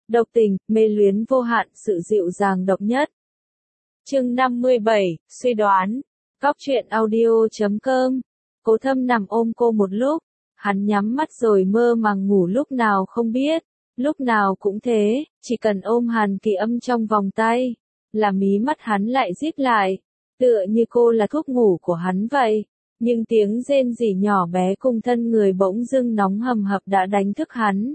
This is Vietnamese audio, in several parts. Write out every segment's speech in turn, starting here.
độc tình, mê luyến vô hạn, sự dịu dàng độc nhất. Chương 57, suy đoán. Góc truyện audio.com. Cố Thâm nằm ôm cô một lúc, hắn nhắm mắt rồi mơ màng ngủ lúc nào không biết, lúc nào cũng thế, chỉ cần ôm Hàn Kỳ Âm trong vòng tay, là mí mắt hắn lại díp lại, tựa như cô là thuốc ngủ của hắn vậy. Nhưng tiếng rên rỉ nhỏ bé cùng thân người bỗng dưng nóng hầm hập đã đánh thức hắn.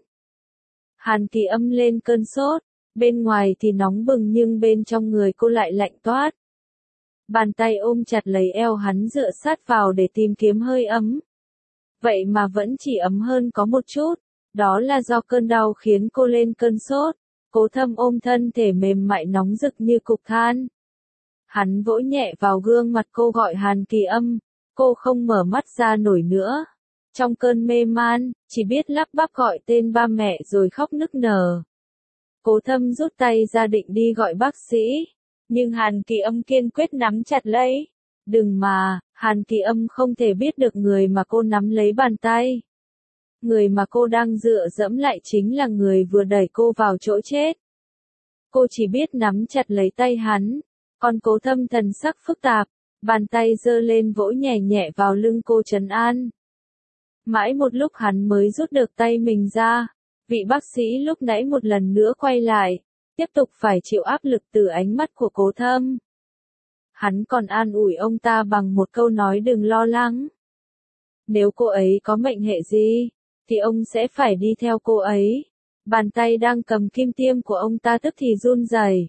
Hàn Kỳ Âm lên cơn sốt, bên ngoài thì nóng bừng nhưng bên trong người cô lại lạnh toát. Bàn tay ôm chặt lấy eo hắn dựa sát vào để tìm kiếm hơi ấm. Vậy mà vẫn chỉ ấm hơn có một chút, đó là do cơn đau khiến cô lên cơn sốt. Cố Thâm ôm thân thể mềm mại nóng rực như cục than. Hắn vỗ nhẹ vào gương mặt cô gọi Hàn Kỳ Âm, cô không mở mắt ra nổi nữa. Trong cơn mê man, chỉ biết lắp bắp gọi tên ba mẹ rồi khóc nức nở. Cố Thâm rút tay ra định đi gọi bác sĩ, nhưng Hàn Kỳ Âm kiên quyết nắm chặt lấy. Đừng mà, Hàn Kỳ Âm không thể biết được người mà cô nắm lấy bàn tay. Người mà cô đang dựa dẫm lại chính là người vừa đẩy cô vào chỗ chết. Cô chỉ biết nắm chặt lấy tay hắn, còn Cố Thâm thần sắc phức tạp, bàn tay giơ lên vỗ nhẹ nhẹ vào lưng cô trấn an. Mãi một lúc hắn mới rút được tay mình ra, vị bác sĩ lúc nãy một lần nữa quay lại, tiếp tục phải chịu áp lực từ ánh mắt của Cố Thâm. Hắn còn an ủi ông ta bằng một câu nói đừng lo lắng. Nếu cô ấy có mệnh hệ gì, thì ông sẽ phải đi theo cô ấy. Bàn tay đang cầm kim tiêm của ông ta tức thì run rẩy.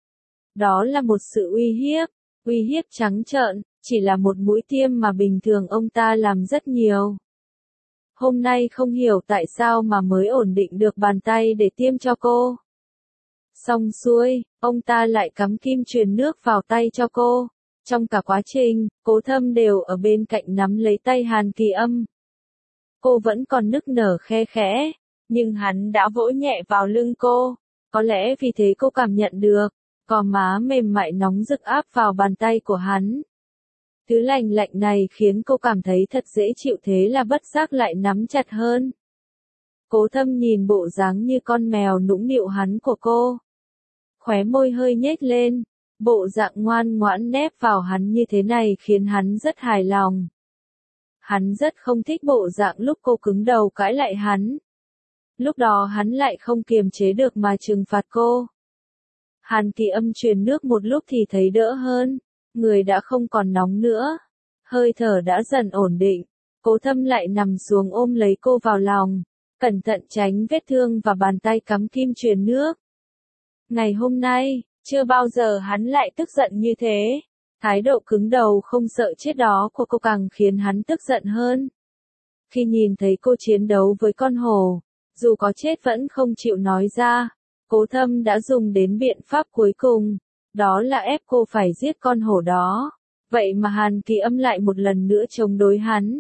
Đó là một sự uy hiếp trắng trợn, chỉ là một mũi tiêm mà bình thường ông ta làm rất nhiều. Hôm nay không hiểu tại sao mà mới ổn định được bàn tay để tiêm cho cô. Xong xuôi, ông ta lại cắm kim truyền nước vào tay cho cô. Trong cả quá trình, Cố Thâm đều ở bên cạnh nắm lấy tay Hàn Kỳ Âm. Cô vẫn còn nức nở khe khẽ, nhưng hắn đã vỗ nhẹ vào lưng cô. Có lẽ vì thế cô cảm nhận được, gò má mềm mại nóng rực áp vào bàn tay của hắn. Thứ lạnh lạnh này khiến cô cảm thấy thật dễ chịu, thế là bất giác lại nắm chặt hơn. Cố Thâm nhìn bộ dáng như con mèo nũng nịu hắn của cô. Khóe môi hơi nhếch lên, bộ dạng ngoan ngoãn nép vào hắn như thế này khiến hắn rất hài lòng. Hắn rất không thích bộ dạng lúc cô cứng đầu cãi lại hắn. Lúc đó hắn lại không kiềm chế được mà trừng phạt cô. Hàn Kỳ Âm truyền nước một lúc thì thấy đỡ hơn, người đã không còn nóng nữa, hơi thở đã dần ổn định. Cố Thâm lại nằm xuống ôm lấy cô vào lòng, cẩn thận tránh vết thương và bàn tay cắm kim truyền nước. Ngày hôm nay, chưa bao giờ hắn lại tức giận như thế. Thái độ cứng đầu không sợ chết đó của cô càng khiến hắn tức giận hơn. Khi nhìn thấy cô chiến đấu với con hổ, dù có chết vẫn không chịu nói ra, Cố Thâm đã dùng đến biện pháp cuối cùng, đó là ép cô phải giết con hổ đó. Vậy mà Hàn Kỳ Âm lại một lần nữa chống đối hắn.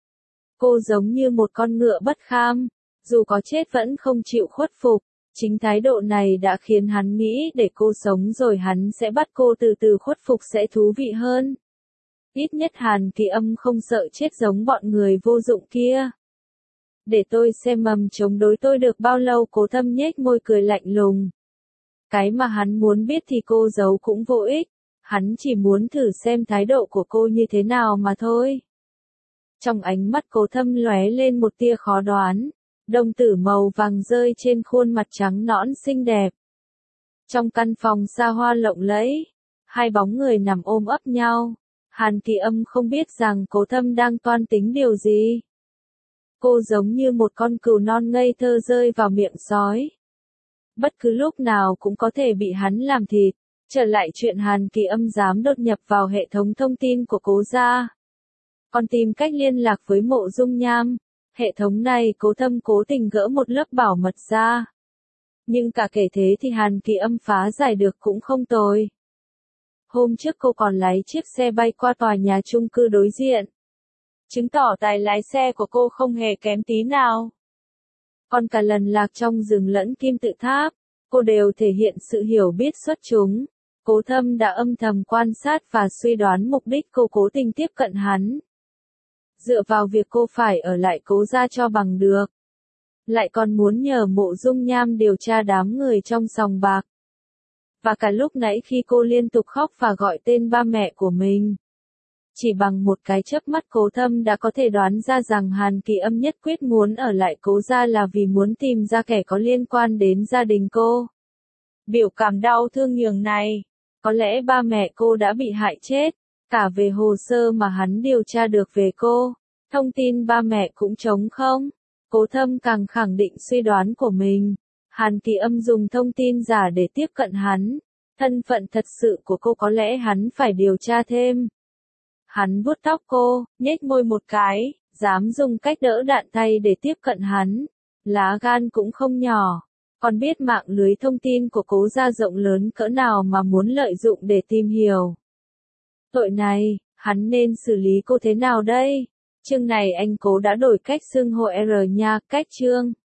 Cô giống như một con ngựa bất kham, dù có chết vẫn không chịu khuất phục. Chính thái độ này đã khiến hắn nghĩ để cô sống rồi hắn sẽ bắt cô từ từ khuất phục sẽ thú vị hơn. Ít nhất Hàn Kỳ Âm không sợ chết giống bọn người vô dụng kia. Để tôi xem mầm chống đối tôi được bao lâu. Cố Thâm nhếch môi cười lạnh lùng. Cái mà hắn muốn biết thì cô giấu cũng vô ích. Hắn chỉ muốn thử xem thái độ của cô như thế nào mà thôi. Trong ánh mắt Cố Thâm lóe lên một tia khó đoán. Đồng tử màu vàng rơi trên khuôn mặt trắng nõn xinh đẹp. Trong căn phòng xa hoa lộng lẫy, hai bóng người nằm ôm ấp nhau. Hàn Kỳ Âm không biết rằng Cố Thâm đang toan tính điều gì. Cô giống như một con cừu non ngây thơ rơi vào miệng sói. Bất cứ lúc nào cũng có thể bị hắn làm thịt. Trở lại chuyện Hàn Kỳ Âm dám đột nhập vào hệ thống thông tin của Cố gia. Còn tìm cách liên lạc với Mộ Dung Nham. Hệ thống này Cố Thâm cố tình gỡ một lớp bảo mật ra. Nhưng cả kể thế thì Hàn Kỳ Âm phá giải được cũng không tồi. Hôm trước cô còn lái chiếc xe bay qua tòa nhà chung cư đối diện. Chứng tỏ tài lái xe của cô không hề kém tí nào. Còn cả lần lạc trong rừng lẫn kim tự tháp, cô đều thể hiện sự hiểu biết xuất chúng. Cố Thâm đã âm thầm quan sát và suy đoán mục đích cô cố tình tiếp cận hắn. Dựa vào việc cô phải ở lại Cố gia cho bằng được. lại còn muốn nhờ Mộ Dung Nham điều tra đám người trong sòng bạc. Và cả lúc nãy khi cô liên tục khóc và gọi tên ba mẹ của mình. Chỉ bằng một cái chớp mắt Cố Thâm đã có thể đoán ra rằng Hàn Kỳ Âm nhất quyết muốn ở lại Cố gia là vì muốn tìm ra kẻ có liên quan đến gia đình cô. Biểu cảm đau thương nhường này, có lẽ ba mẹ cô đã bị hại chết, cả về hồ sơ mà hắn điều tra được về cô, thông tin ba mẹ cũng trống không. Cố Thâm càng khẳng định suy đoán của mình, Hàn Kỳ Âm dùng thông tin giả để tiếp cận hắn, thân phận thật sự của cô có lẽ hắn phải điều tra thêm. Hắn vuốt tóc cô, nhếch môi một cái, dám dùng cách đỡ đạn tay để tiếp cận hắn, lá gan cũng không nhỏ, còn biết mạng lưới thông tin của Cố gia rộng lớn cỡ nào mà muốn lợi dụng để tìm hiểu. Tội này, hắn nên xử lý cô thế nào đây? Chương này anh Cố đã đổi cách xưng hô R nha, cách chương.